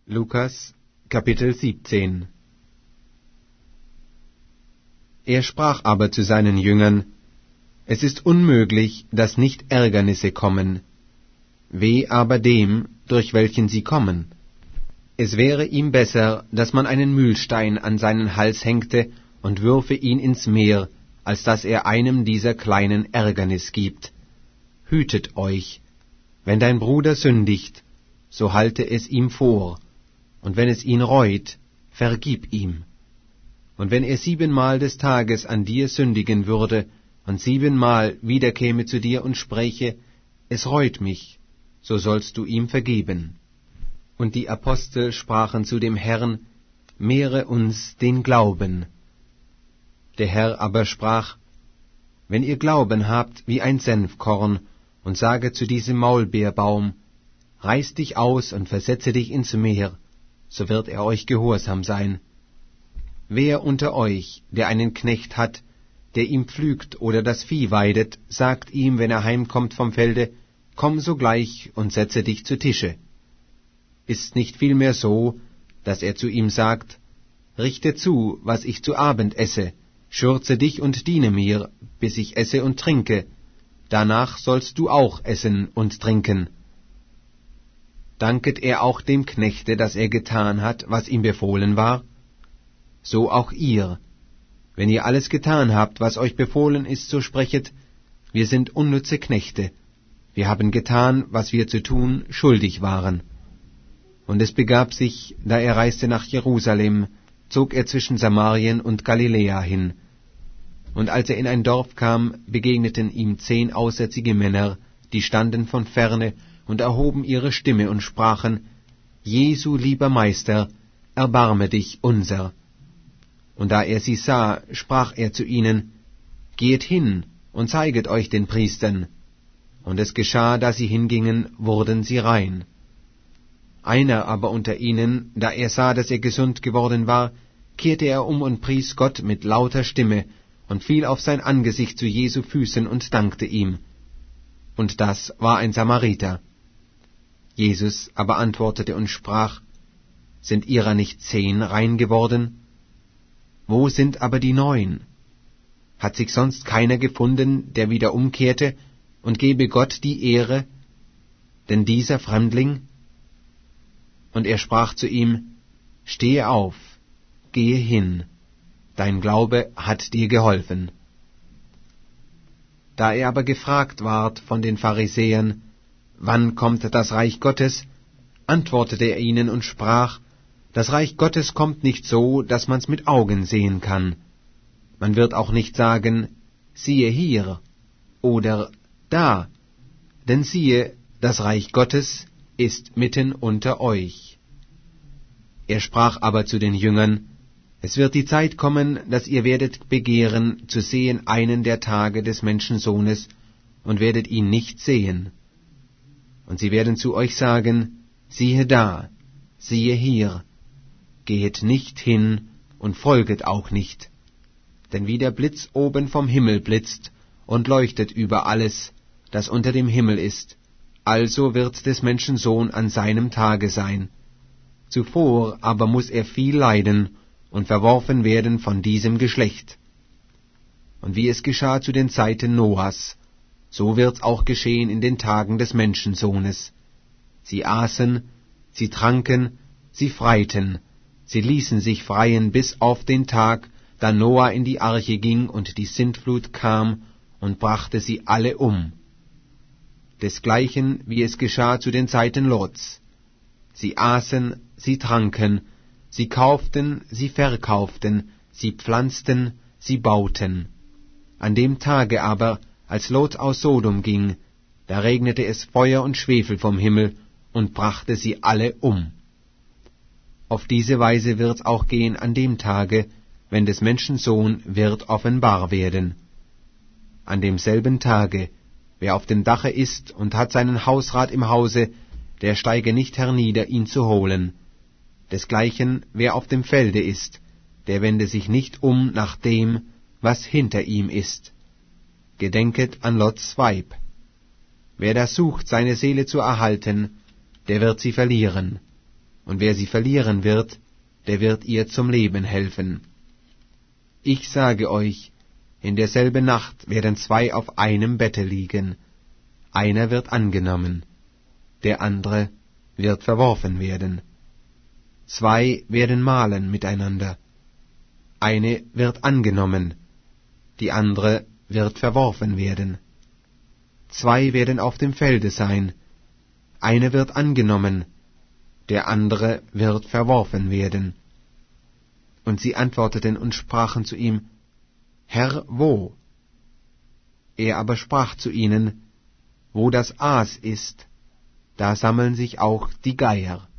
Lukas, Kapitel 17. Er sprach aber zu seinen Jüngern: Es ist unmöglich, dass nicht Ärgernisse kommen. Weh aber dem, durch welchen sie kommen. Es wäre ihm besser, dass man einen Mühlstein an seinen Hals hängte und würfe ihn ins Meer, als dass er einem dieser kleinen Ärgernis gibt. Hütet euch. Wenn dein Bruder sündigt, so halte es ihm vor, und wenn es ihn reut, vergib ihm. Und wenn er 7-mal des Tages an dir sündigen würde und 7-mal wiederkäme zu dir und spräche: Es reut mich, so sollst du ihm vergeben. Und die Apostel sprachen zu dem Herrn: Mehre uns den Glauben. Der Herr aber sprach: Wenn ihr Glauben habt wie ein Senfkorn, und sage zu diesem Maulbeerbaum: Reiß dich aus und versetze dich ins Meer, so wird er euch gehorsam sein. Wer unter euch, der einen Knecht hat, der ihm pflügt oder das Vieh weidet, sagt ihm, wenn er heimkommt vom Felde: Komm sogleich und setze dich zu Tische? Ist nicht vielmehr so, dass er zu ihm sagt: Richte zu, was ich zu Abend esse, schürze dich und diene mir, bis ich esse und trinke, danach sollst du auch essen und trinken. Danket er auch dem Knechte, dass er getan hat, was ihm befohlen war? So auch ihr. Wenn ihr alles getan habt, was euch befohlen ist, so sprechet: Wir sind unnütze Knechte. Wir haben getan, was wir zu tun schuldig waren. Und es begab sich, da er reiste nach Jerusalem, zog er zwischen Samarien und Galiläa hin. Und als er in ein Dorf kam, begegneten ihm 10 aussätzige Männer, die standen von ferne und erhoben ihre Stimme und sprachen: Jesu, lieber Meister, erbarme dich unser. Und da er sie sah, sprach er zu ihnen: Geht hin und zeiget euch den Priestern. Und es geschah, da sie hingingen, wurden sie rein. Einer aber unter ihnen, da er sah, dass er gesund geworden war, kehrte er um und pries Gott mit lauter Stimme und fiel auf sein Angesicht zu Jesu Füßen und dankte ihm. Und das war ein Samariter. Jesus aber antwortete und sprach: Sind ihrer nicht 10 rein geworden? Wo sind aber die 9? Hat sich sonst keiner gefunden, der wieder umkehrte und gebe Gott die Ehre, denn dieser Fremdling? Und er sprach zu ihm: Stehe auf, gehe hin, dein Glaube hat dir geholfen. Da er aber gefragt ward von den Pharisäern: Wann kommt das Reich Gottes? Antwortete er ihnen und sprach: Das Reich Gottes kommt nicht so, dass man's mit Augen sehen kann. Man wird auch nicht sagen: Siehe hier oder da, denn siehe, das Reich Gottes ist mitten unter euch. Er sprach aber zu den Jüngern: Es wird die Zeit kommen, dass ihr werdet begehren, zu sehen einen der Tage des Menschensohnes, und werdet ihn nicht sehen. Und sie werden zu euch sagen: Siehe da, siehe hier. Gehet nicht hin und folget auch nicht. Denn wie der Blitz oben vom Himmel blitzt und leuchtet über alles, das unter dem Himmel ist, also wird des Menschen Sohn an seinem Tage sein. Zuvor aber muß er viel leiden und verworfen werden von diesem Geschlecht. Und wie es geschah zu den Zeiten Noahs, so wird's auch geschehen in den Tagen des Menschensohnes. Sie aßen, sie tranken, sie freiten, sie ließen sich freien bis auf den Tag, da Noah in die Arche ging und die Sintflut kam und brachte sie alle um. Desgleichen, wie es geschah zu den Zeiten Lots. Sie aßen, sie tranken, sie kauften, sie verkauften, sie pflanzten, sie bauten. An dem Tage aber, als Lot aus Sodom ging, da regnete es Feuer und Schwefel vom Himmel und brachte sie alle um. Auf diese Weise wird's auch gehen an dem Tage, wenn des Menschen Sohn wird offenbar werden. An demselben Tage, wer auf dem Dache ist und hat seinen Hausrat im Hause, der steige nicht hernieder, ihn zu holen. Desgleichen, wer auf dem Felde ist, der wende sich nicht um nach dem, was hinter ihm ist. Gedenket an Lots Weib. Wer da sucht, seine Seele zu erhalten, der wird sie verlieren. und wer sie verlieren wird, der wird ihr zum Leben helfen. Ich sage euch, in derselben Nacht werden 2 auf einem Bette liegen, einer wird angenommen, der andere wird verworfen werden. 2 werden mahlen miteinander, eine wird angenommen, die andere wird verworfen werden. 2 werden auf dem Felde sein, einer wird angenommen, der andere wird verworfen werden. Und sie antworteten und sprachen zu ihm, Herr, wo? Er aber sprach zu ihnen, wo das Aas ist, da sammeln sich auch die Geier.